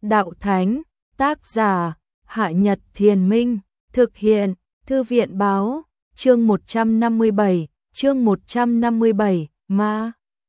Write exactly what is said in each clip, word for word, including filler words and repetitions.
Đạo Thánh, tác giả, Hạ Nhật Thiền Minh, thực hiện, Thư viện Báo, chương một trăm năm mươi bảy, chương một trăm năm mươi bảy, Ma.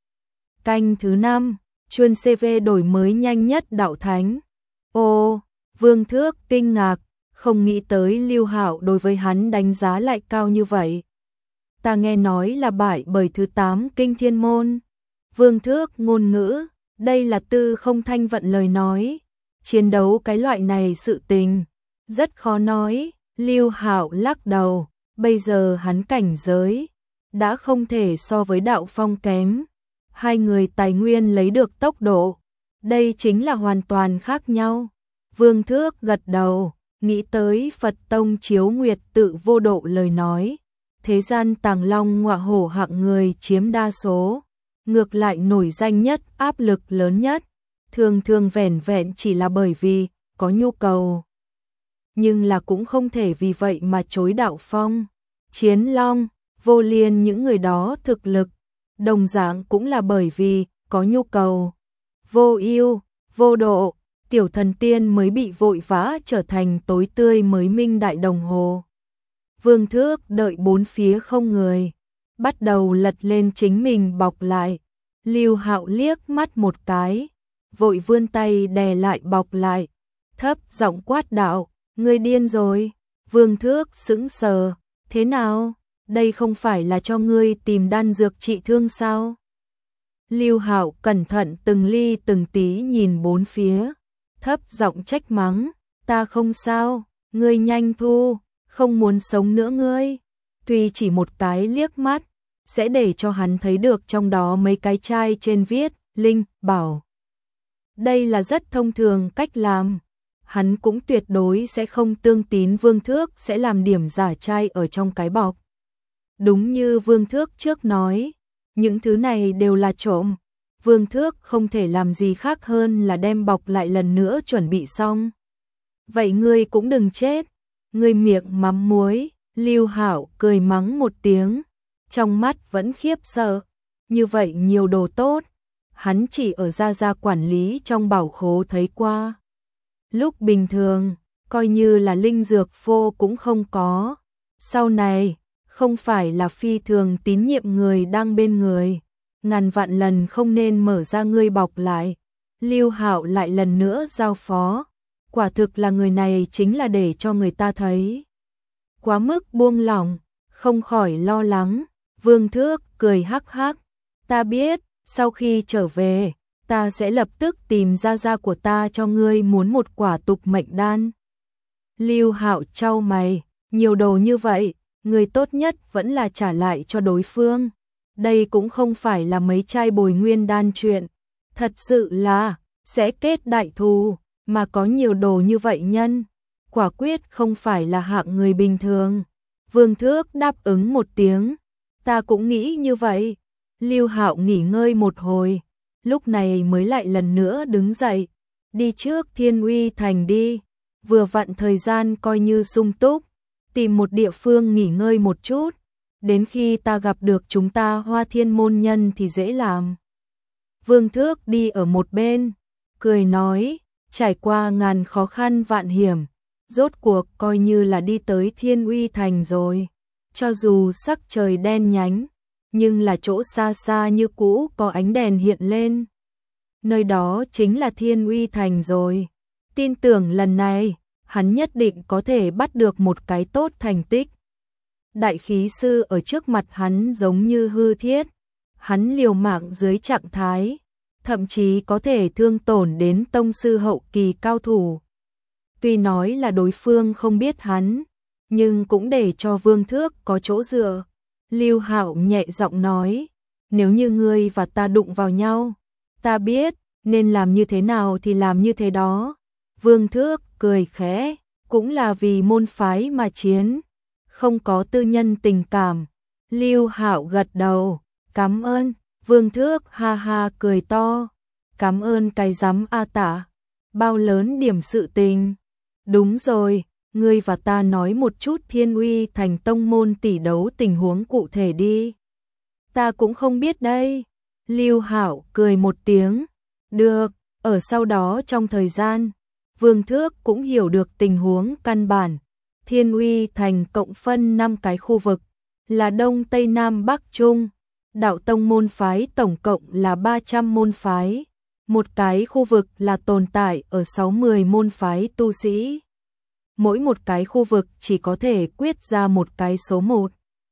Canh thứ năm, chuyên xê vê đổi mới nhanh nhất Đạo Thánh. Ô, Vương Thước kinh ngạc, không nghĩ tới Lưu Hạo đối với hắn đánh giá lại cao như vậy. Ta nghe nói là bại bởi thứ tám kinh thiên môn. Vương Thước ngôn ngữ, đây là Tư Không Thanh Vận lời nói. Chiến đấu cái loại này sự tình, rất khó nói. Lưu Hạo lắc đầu, bây giờ hắn cảnh giới đã không thể so với Đạo Phong kém. Hai người tài nguyên lấy được tốc độ, đây chính là hoàn toàn khác nhau. Vương Thước gật đầu, nghĩ tới Phật Tông Chiếu Nguyệt tự vô độ lời nói. Thế gian tàng long ngọa hổ hạng người chiếm đa số, ngược lại nổi danh nhất, áp lực lớn nhất, thường thường vẻn vẹn chỉ là bởi vì có nhu cầu. Nhưng là cũng không thể vì vậy mà chối Đạo Phong, Chiến Long, Vô Liên những người đó thực lực, đồng dạng cũng là bởi vì có nhu cầu. Vô ưu, vô độ, tiểu thần tiên mới bị vội vã trở thành tối tươi mới minh đại đồng hồ. Vương Thước đợi bốn phía không người, bắt đầu lật lên chính mình bọc lại. Lưu Hạo liếc mắt một cái, vội vươn tay đè lại bọc lại, thấp giọng quát đạo, ngươi điên rồi. Vương Thước sững sờ, thế nào, đây không phải là cho ngươi tìm đan dược trị thương sao? Lưu Hạo cẩn thận từng ly từng tí nhìn bốn phía, thấp giọng trách mắng, ta không sao, ngươi nhanh thu, không muốn sống nữa ngươi. Tuy chỉ một cái liếc mắt, sẽ để cho hắn thấy được trong đó mấy cái chai trên viết, Linh, Bảo. Đây là rất thông thường cách làm. Hắn cũng tuyệt đối sẽ không tương tín Vương Thước sẽ làm điểm giả chai ở trong cái bọc. Đúng như Vương Thước trước nói, những thứ này đều là trộm. Vương Thước không thể làm gì khác hơn là đem bọc lại lần nữa chuẩn bị xong. Vậy ngươi cũng đừng chết, ngươi miệng mắm muối. Lưu Hạo cười mắng một tiếng, trong mắt vẫn khiếp sợ. Như vậy nhiều đồ tốt, hắn chỉ ở gia gia quản lý trong bảo khố thấy qua. Lúc bình thường, coi như là linh dược phô cũng không có. Sau này, không phải là phi thường tín nhiệm người đang bên người, ngàn vạn lần không nên mở ra ngươi bọc lại. Lưu Hạo lại lần nữa giao phó, quả thực là người này chính là để cho người ta thấy quá mức buông lỏng, không khỏi lo lắng. Vương Thước cười hắc hắc, ta biết, sau khi trở về, ta sẽ lập tức tìm gia gia của ta cho ngươi muốn một quả tục mệnh đan. Lưu Hạo chau mày, nhiều đồ như vậy, người tốt nhất vẫn là trả lại cho đối phương. Đây cũng không phải là mấy chai bồi nguyên đan chuyện, thật sự là sẽ kết đại thù, mà có nhiều đồ như vậy nhân, quả quyết không phải là hạng người bình thường. Vương Thước đáp ứng một tiếng, ta cũng nghĩ như vậy. Lưu Hạo nghỉ ngơi một hồi, lúc này mới lại lần nữa đứng dậy, đi trước Thiên Uy Thành đi, vừa vặn thời gian coi như sung túc, tìm một địa phương nghỉ ngơi một chút, đến khi ta gặp được chúng ta Hoa Thiên môn nhân thì dễ làm. Vương Thước đi ở một bên, cười nói, trải qua ngàn khó khăn vạn hiểm, rốt cuộc coi như là đi tới Thiên Uy Thành rồi, cho dù sắc trời đen nhánh, nhưng là chỗ xa xa như cũ có ánh đèn hiện lên. Nơi đó chính là Thiên Uy Thành rồi. Tin tưởng lần này, hắn nhất định có thể bắt được một cái tốt thành tích. Đại khí sư ở trước mặt hắn giống như hư thiết. Hắn liều mạng dưới trạng thái, thậm chí có thể thương tổn đến tông sư hậu kỳ cao thủ. Tuy nói là đối phương không biết hắn, nhưng cũng để cho Vương Thước có chỗ dựa. Lưu Hạo nhẹ giọng nói, nếu như ngươi và ta đụng vào nhau, ta biết nên làm như thế nào thì làm như thế đó. Vương Thước cười khẽ, cũng là vì môn phái mà chiến, không có tư nhân tình cảm. Lưu Hạo gật đầu, cảm ơn. Vương Thước ha ha cười to, cảm ơn cái rắm a tả, bao lớn điểm sự tình. Đúng rồi, ngươi và ta nói một chút Thiên Uy Thành tông môn tỷ đấu tình huống cụ thể đi. Ta cũng không biết đây. Lưu Hạo cười một tiếng, được, ở sau đó trong thời gian Vương Thước cũng hiểu được tình huống căn bản. Thiên Uy Thành cộng phân năm cái khu vực, là Đông Tây Nam Bắc Trung. Đạo tông môn phái tổng cộng là ba trăm môn phái. Một cái khu vực là tồn tại ở sáu mươi môn phái tu sĩ. Mỗi một cái khu vực chỉ có thể quyết ra một cái số một.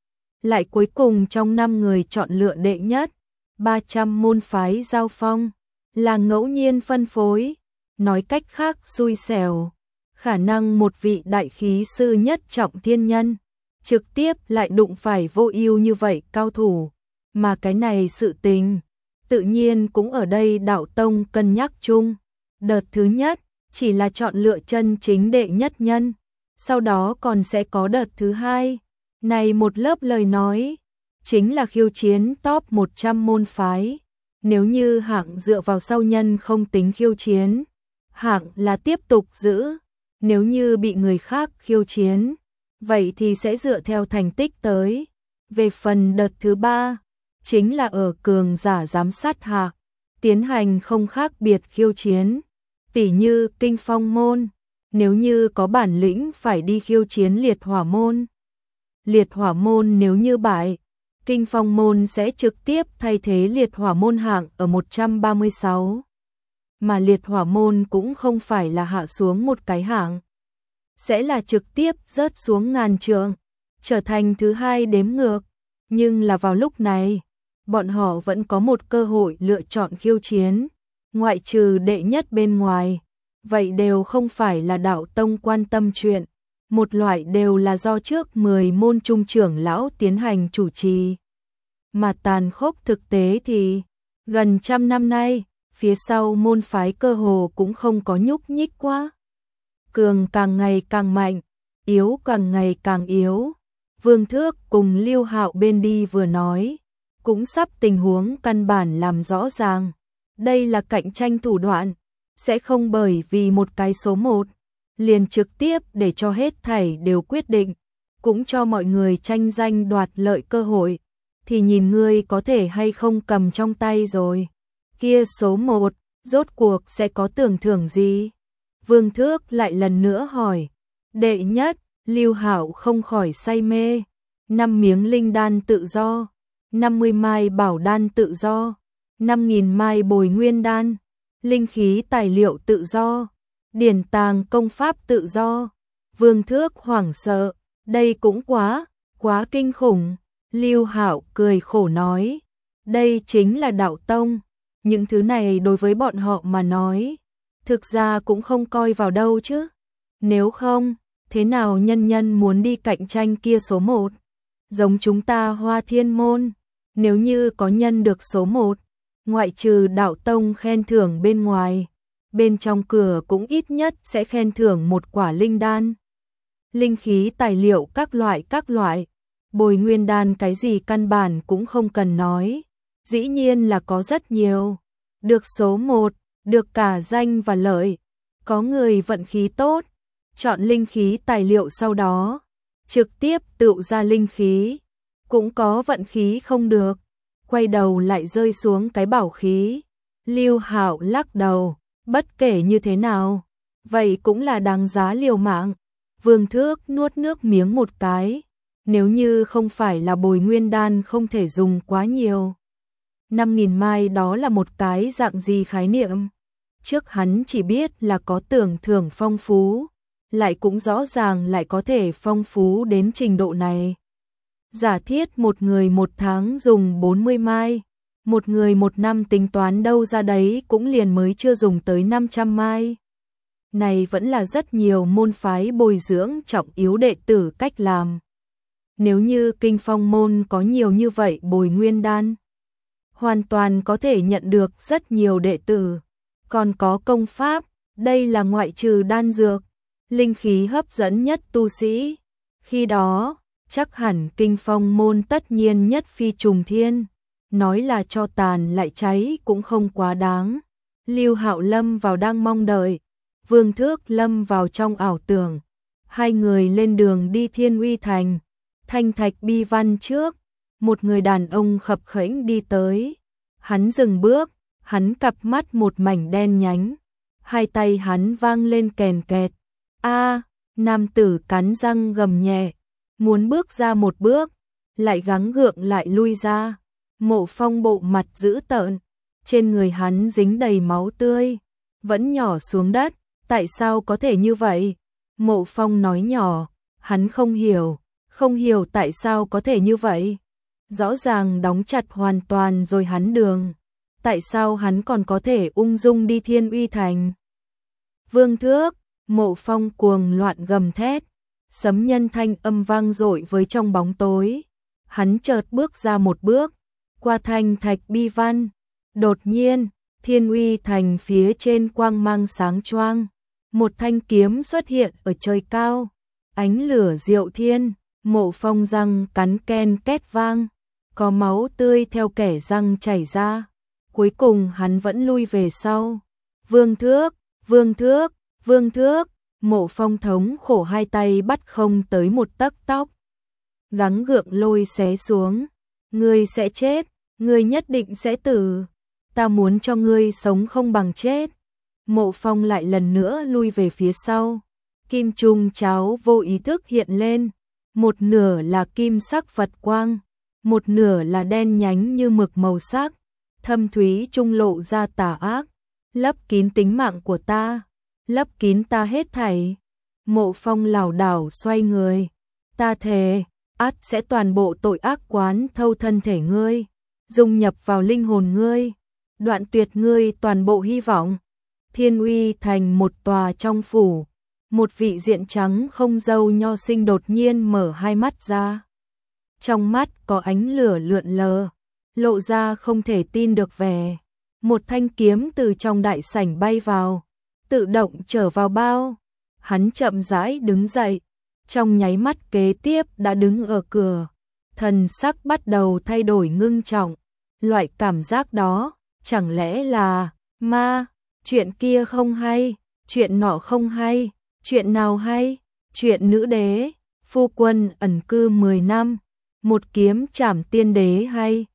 Lại cuối cùng trong năm người chọn lựa đệ nhất, ba trăm môn phái giao phong, là ngẫu nhiên phân phối. Nói cách khác xui xẻo, khả năng một vị đại khí sư nhất trọng thiên nhân, trực tiếp lại đụng phải vô ưu như vậy cao thủ. Mà cái này sự tình, tự nhiên cũng ở đây đạo tông cân nhắc chung. Đợt thứ nhất, chỉ là chọn lựa chân chính đệ nhất nhân, sau đó còn sẽ có đợt thứ hai. Này một lớp lời nói, chính là khiêu chiến top một trăm môn phái. Nếu như hạng dựa vào sau nhân không tính khiêu chiến, hạng là tiếp tục giữ. Nếu như bị người khác khiêu chiến, vậy thì sẽ dựa theo thành tích tới. Về phần đợt thứ ba, chính là ở cường giả giám sát hạ, tiến hành không khác biệt khiêu chiến. Tỉ như Kinh Phong môn, nếu như có bản lĩnh phải đi khiêu chiến Liệt Hỏa môn. Liệt Hỏa môn nếu như bại, Kinh Phong môn sẽ trực tiếp thay thế Liệt Hỏa môn hạng ở một trăm ba mươi sáu. Mà Liệt Hỏa môn cũng không phải là hạ xuống một cái hạng, sẽ là trực tiếp rớt xuống ngàn trượng, trở thành thứ hai đếm ngược. Nhưng là vào lúc này, bọn họ vẫn có một cơ hội lựa chọn khiêu chiến, ngoại trừ đệ nhất bên ngoài. Vậy đều không phải là đạo tông quan tâm chuyện, một loại đều là do trước mười môn trung trưởng lão tiến hành chủ trì. Mà tàn khốc thực tế thì, gần trăm năm nay, phía sau môn phái cơ hồ cũng không có nhúc nhích quá. Cường càng ngày càng mạnh, yếu càng ngày càng yếu. Vương Thước cùng Lưu Hạo bên đi vừa nói, cũng sắp tình huống căn bản làm rõ ràng. Đây là cạnh tranh thủ đoạn, sẽ không bởi vì một cái số một, liền trực tiếp để cho hết thảy đều quyết định, cũng cho mọi người tranh danh đoạt lợi cơ hội, thì nhìn ngươi có thể hay không cầm trong tay rồi. Kia số một, rốt cuộc sẽ có tưởng thưởng gì? Vương Thước lại lần nữa hỏi. Đệ nhất, Lưu Hạo không khỏi say mê. Năm miếng linh đan tự do, năm mươi mai bảo đan tự do, năm nghìn mai bồi nguyên đan, linh khí tài liệu tự do, điển tàng công pháp tự do. Vương Thước hoảng sợ, đây cũng quá, quá kinh khủng. Lưu Hạo cười khổ nói, đây chính là đạo tông, những thứ này đối với bọn họ mà nói, thực ra cũng không coi vào đâu chứ. Nếu không, thế nào nhân nhân muốn đi cạnh tranh kia số một? Giống chúng ta Hoa Thiên môn, nếu như có nhân được số một, ngoại trừ đạo tông khen thưởng bên ngoài, bên trong cửa cũng ít nhất sẽ khen thưởng một quả linh đan, linh khí tài liệu các loại các loại, bồi nguyên đan cái gì căn bản cũng không cần nói, dĩ nhiên là có rất nhiều. Được số một, được cả danh và lợi, có người vận khí tốt, chọn linh khí tài liệu sau đó, trực tiếp tự ra linh khí, cũng có vận khí không được, quay đầu lại rơi xuống cái bảo khí. Lưu Hạo lắc đầu, bất kể như thế nào, vậy cũng là đáng giá liều mạng. Vương Thước nuốt nước miếng một cái, nếu như không phải là bồi nguyên đan không thể dùng quá nhiều. năm nghìn mai đó là một cái dạng gì khái niệm? Trước hắn chỉ biết là có tưởng thưởng phong phú, lại cũng rõ ràng lại có thể phong phú đến trình độ này. Giả thiết một người một tháng dùng bốn mươi mai, một người một năm tính toán đâu ra đấy cũng liền mới chưa dùng tới năm trăm mai. Này vẫn là rất nhiều môn phái bồi dưỡng trọng yếu đệ tử cách làm. Nếu như Kinh Phong môn có nhiều như vậy bồi nguyên đan, hoàn toàn có thể nhận được rất nhiều đệ tử. Còn có công pháp, đây là ngoại trừ đan dược, linh khí hấp dẫn nhất tu sĩ. Khi đó, chắc hẳn Kinh Phong môn tất nhiên nhất phi trùng thiên, nói là cho tàn lại cháy cũng không quá đáng. Lưu Hạo lâm vào đang mong đợi, Vương Thước lâm vào trong ảo tưởng. Hai người lên đường đi Thiên Uy Thành, Thanh Thạch Bi Văn trước, một người đàn ông khập khẽnh đi tới. Hắn dừng bước, hắn cặp mắt một mảnh đen nhánh, hai tay hắn vang lên kèn kẹt. A, nam tử cắn răng gầm nhẹ, muốn bước ra một bước, lại gắng gượng lại lui ra. Mộ Phong bộ mặt dữ tợn, trên người hắn dính đầy máu tươi, vẫn nhỏ xuống đất, tại sao có thể như vậy? Mộ Phong nói nhỏ, hắn không hiểu, không hiểu tại sao có thể như vậy. Rõ ràng đóng chặt hoàn toàn rồi hắn đường, tại sao hắn còn có thể ung dung đi Thiên Uy Thành? Vương Thước, Mộ Phong cuồng loạn gầm thét, sấm nhân thanh âm vang dội với trong bóng tối. Hắn chợt bước ra một bước, qua thanh thạch bi văn. Đột nhiên, Thiên Uy Thành phía trên quang mang sáng choang, một thanh kiếm xuất hiện ở trời cao, ánh lửa diệu thiên. Mộ Phong răng cắn ken két vang, có máu tươi theo kẻ răng chảy ra. Cuối cùng hắn vẫn lui về sau. Vương Thước, Vương Thước, Vương Thước. Mộ Phong thống khổ hai tay bắt không tới một tấc tóc, gắng gượng lôi xé xuống. Ngươi sẽ chết, ngươi nhất định sẽ tử. Ta muốn cho ngươi sống không bằng chết. Mộ Phong lại lần nữa lui về phía sau. Kim trung cháo vô ý thức hiện lên, một nửa là kim sắc Phật quang, một nửa là đen nhánh như mực màu sắc, thâm thúy trung lộ ra tà ác, lấp kín tính mạng của ta, lấp kín ta hết thảy. Mộ Phong lảo đảo xoay người, ta thề, ắt sẽ toàn bộ tội ác quán thâu thân thể ngươi, dung nhập vào linh hồn ngươi, đoạn tuyệt ngươi toàn bộ hy vọng. Thiên Uy Thành một tòa trong phủ, một vị diện trắng không râu nho sinh đột nhiên mở hai mắt ra. Trong mắt có ánh lửa lượn lờ, lộ ra không thể tin được vẻ. Một thanh kiếm từ trong đại sảnh bay vào, tự động trở vào bao. Hắn chậm rãi đứng dậy, trong nháy mắt kế tiếp đã đứng ở cửa. Thần sắc bắt đầu thay đổi ngưng trọng. Loại cảm giác đó, chẳng lẽ là ma? Chuyện kia không hay, chuyện nọ không hay, chuyện nào hay? Chuyện nữ đế, phu quân ẩn cư mười năm, một kiếm trảm tiên đế hay?